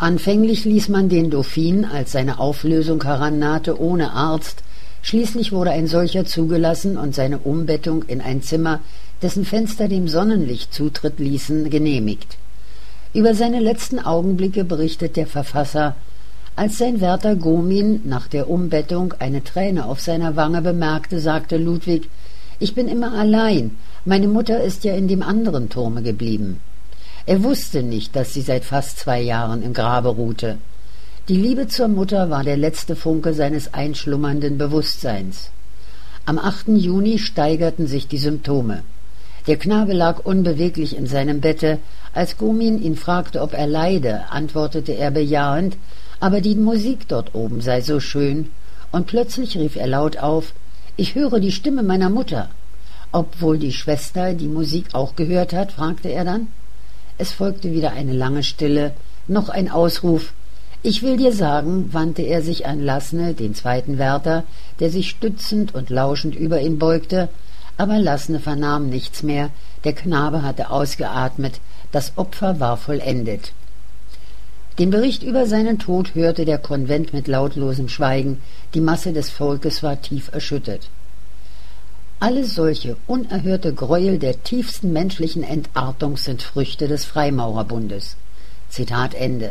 Anfänglich ließ man den Dauphin, als seine Auflösung herannahte, ohne Arzt. Schließlich wurde ein solcher zugelassen und seine Umbettung in ein Zimmer, dessen Fenster dem Sonnenlicht Zutritt ließen, genehmigt. Über seine letzten Augenblicke berichtet der Verfasser: Als sein Wärter Gomin nach der Umbettung eine Träne auf seiner Wange bemerkte, sagte Ludwig: »Ich bin immer allein, meine Mutter ist ja in dem anderen Turme geblieben.« Er wusste nicht, dass sie seit fast 2 Jahren im Grabe ruhte. Die Liebe zur Mutter war der letzte Funke seines einschlummernden Bewusstseins. Am 8. Juni steigerten sich die Symptome. Der Knabe lag unbeweglich in seinem Bette. Als Gomin ihn fragte, ob er leide, antwortete er bejahend, aber die Musik dort oben sei so schön. Und plötzlich rief er laut auf: »Ich höre die Stimme meiner Mutter.« »Ob wohl die Schwester die Musik auch gehört hat?« fragte er dann. Es folgte wieder eine lange Stille, noch ein Ausruf. »Ich will dir sagen«, wandte er sich an Lasne, den zweiten Wärter, der sich stützend und lauschend über ihn beugte, aber Lasne vernahm nichts mehr, der Knabe hatte ausgeatmet, das Opfer war vollendet. Den Bericht über seinen Tod hörte der Konvent mit lautlosem Schweigen, die Masse des Volkes war tief erschüttert. Alle solche unerhörte Gräuel der tiefsten menschlichen Entartung sind Früchte des Freimaurerbundes. Zitat Ende.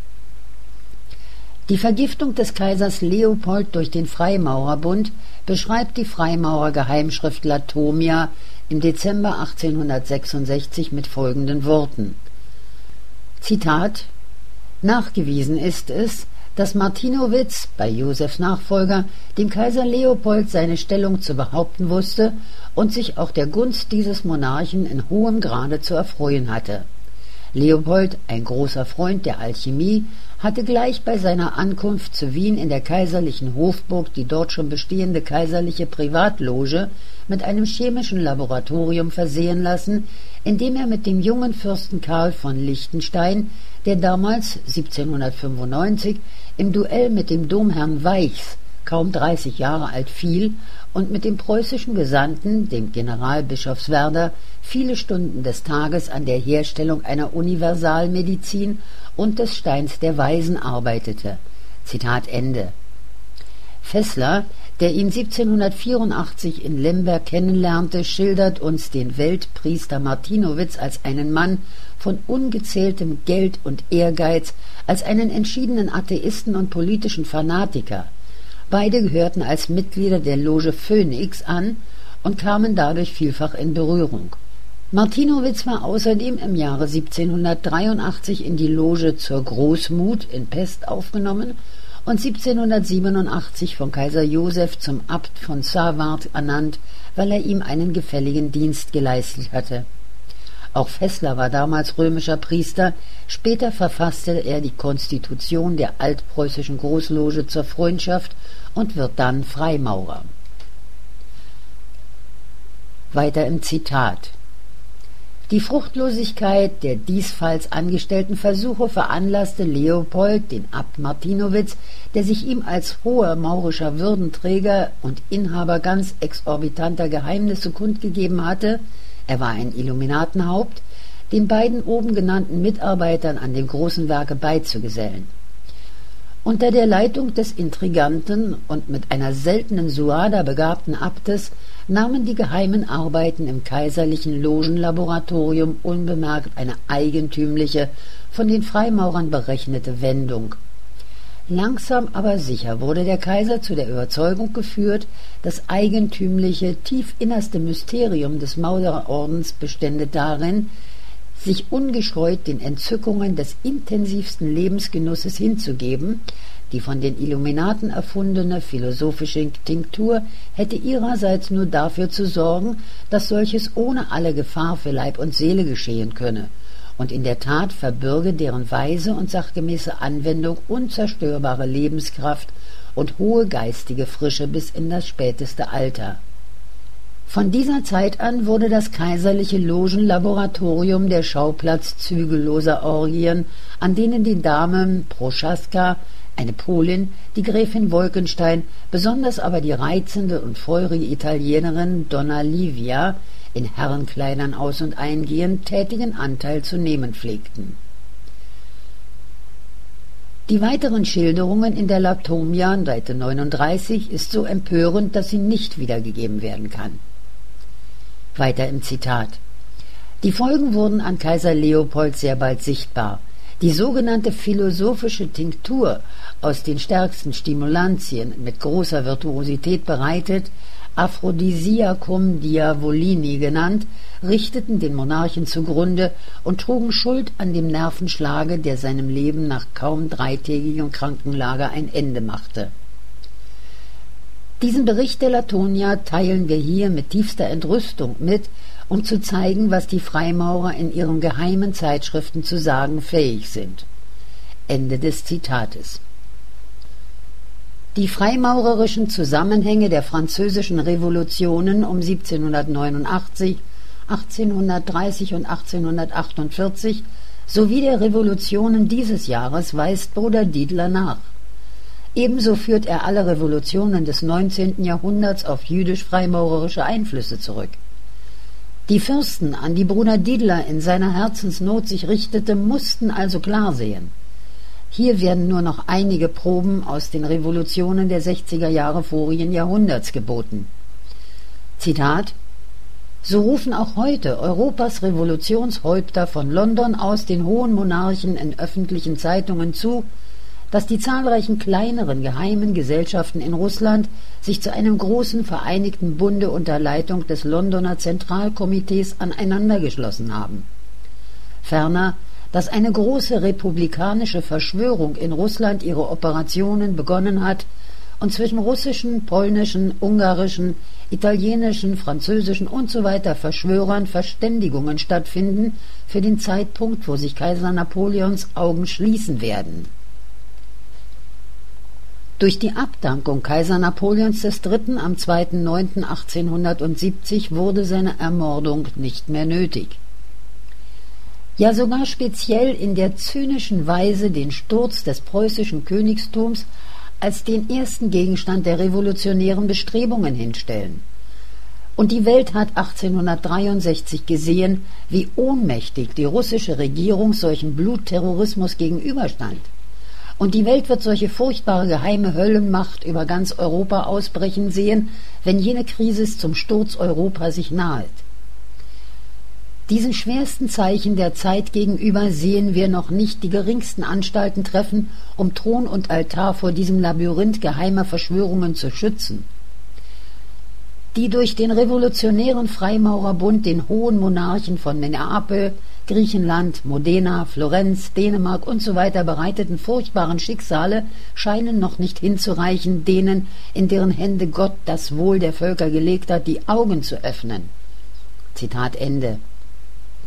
Die Vergiftung des Kaisers Leopold durch den Freimaurerbund beschreibt die Freimaurergeheimschrift Latomia im Dezember 1866 mit folgenden Worten. Zitat: Nachgewiesen ist es, dass Martinowitz, bei Josefs Nachfolger, dem Kaiser Leopold seine Stellung zu behaupten wusste und sich auch der Gunst dieses Monarchen in hohem Grade zu erfreuen hatte. Leopold, ein großer Freund der Alchemie, hatte gleich bei seiner Ankunft zu Wien in der kaiserlichen Hofburg die dort schon bestehende kaiserliche Privatloge mit einem chemischen Laboratorium versehen lassen, in dem er mit dem jungen Fürsten Karl von Liechtenstein, der damals 1795 im Duell mit dem Domherrn Weichs, kaum 30 Jahre alt, fiel und mit dem preußischen Gesandten, dem General Bischofswerder, viele Stunden des Tages an der Herstellung einer Universalmedizin und des Steins der Weisen arbeitete. Zitat Ende. Fessler, der ihn 1784 in Lemberg kennenlernte, schildert uns den Weltpriester Martinowitz als einen Mann von ungezähltem Geld und Ehrgeiz, als einen entschiedenen Atheisten und politischen Fanatiker. Beide gehörten als Mitglieder der Loge Phönix an und kamen dadurch vielfach in Berührung. Martinowitz war außerdem im Jahre 1783 in die Loge zur Großmut in Pest aufgenommen und 1787 von Kaiser Joseph zum Abt von Savart ernannt, weil er ihm einen gefälligen Dienst geleistet hatte. Auch Fessler war damals römischer Priester, später verfasste er die Konstitution der altpreußischen Großloge zur Freundschaft und wird dann Freimaurer. Weiter im Zitat. Die Fruchtlosigkeit der diesfalls angestellten Versuche veranlasste Leopold, den Abt Martinowitz, der sich ihm als hoher maurischer Würdenträger und Inhaber ganz exorbitanter Geheimnisse kundgegeben hatte, er war ein Illuminatenhaupt, den beiden oben genannten Mitarbeitern an dem großen Werke beizugesellen. Unter der Leitung des intriganten und mit einer seltenen Suada begabten Abtes nahmen die geheimen Arbeiten im kaiserlichen Logenlaboratorium unbemerkt eine eigentümliche, von den Freimaurern berechnete Wendung. Langsam aber sicher wurde der Kaiser zu der Überzeugung geführt, das eigentümliche, tiefinnerste Mysterium des Maurerordens bestände darin, sich ungescheut den Entzückungen des intensivsten Lebensgenusses hinzugeben. Die von den Illuminaten erfundene philosophische Tinktur hätte ihrerseits nur dafür zu sorgen, dass solches ohne alle Gefahr für Leib und Seele geschehen könne, und in der Tat verbürge deren weise und sachgemäße Anwendung unzerstörbare Lebenskraft und hohe geistige Frische bis in das späteste Alter. Von dieser Zeit an wurde das kaiserliche Logenlaboratorium der Schauplatz zügelloser Orgien, an denen die Dame Proschaska, eine Polin, die Gräfin Wolkenstein, besonders aber die reizende und feurige Italienerin Donna Livia in Herrenkleidern aus- und eingehend, tätigen Anteil zu nehmen pflegten. Die weiteren Schilderungen in der Latomia, Seite 39, ist so empörend, dass sie nicht wiedergegeben werden kann. Weiter im Zitat. Die Folgen wurden an Kaiser Leopold sehr bald sichtbar. Die sogenannte philosophische Tinktur, aus den stärksten Stimulantien mit großer Virtuosität bereitet, Aphrodisiacum diavolini genannt, richteten den Monarchen zugrunde und trugen Schuld an dem Nervenschlage, der seinem Leben nach kaum 3-tägigem Krankenlager ein Ende machte. Diesen Bericht der Latonia teilen wir hier mit tiefster Entrüstung mit, um zu zeigen, was die Freimaurer in ihren geheimen Zeitschriften zu sagen fähig sind. Ende des Zitates. Die freimaurerischen Zusammenhänge der französischen Revolutionen um 1789, 1830 und 1848 sowie der Revolutionen dieses Jahres weist Bruder Dietler nach. Ebenso führt er alle Revolutionen des 19. Jahrhunderts auf jüdisch-freimaurerische Einflüsse zurück. Die Fürsten, an die Bruder Dietler in seiner Herzensnot sich richtete, mussten also klar sehen. Hier werden nur noch einige Proben aus den Revolutionen der 60er Jahre vorigen Jahrhunderts geboten. Zitat: So rufen auch heute Europas Revolutionshäupter von London aus den hohen Monarchen in öffentlichen Zeitungen zu, dass die zahlreichen kleineren geheimen Gesellschaften in Russland sich zu einem großen vereinigten Bunde unter Leitung des Londoner Zentralkomitees aneinandergeschlossen haben. Ferner, dass eine große republikanische Verschwörung in Russland ihre Operationen begonnen hat und zwischen russischen, polnischen, ungarischen, italienischen, französischen usw. Verschwörern Verständigungen stattfinden für den Zeitpunkt, wo sich Kaiser Napoleons Augen schließen werden. Durch die Abdankung Kaiser Napoleons III. Am 2.9.1870 wurde seine Ermordung nicht mehr nötig. Ja, sogar speziell in der zynischen Weise den Sturz des preußischen Königstums als den ersten Gegenstand der revolutionären Bestrebungen hinstellen. Und die Welt hat 1863 gesehen, wie ohnmächtig die russische Regierung solchen Blutterrorismus gegenüberstand. Und die Welt wird solche furchtbare geheime Höllenmacht über ganz Europa ausbrechen sehen, wenn jene Krise zum Sturz Europa sich nahet. Diesen schwersten Zeichen der Zeit gegenüber sehen wir noch nicht die geringsten Anstalten treffen, um Thron und Altar vor diesem Labyrinth geheimer Verschwörungen zu schützen. Die durch den revolutionären Freimaurerbund den hohen Monarchen von Neapel, Griechenland, Modena, Florenz, Dänemark usw. bereiteten furchtbaren Schicksale scheinen noch nicht hinzureichen, denen, in deren Hände Gott das Wohl der Völker gelegt hat, die Augen zu öffnen. Zitat Ende.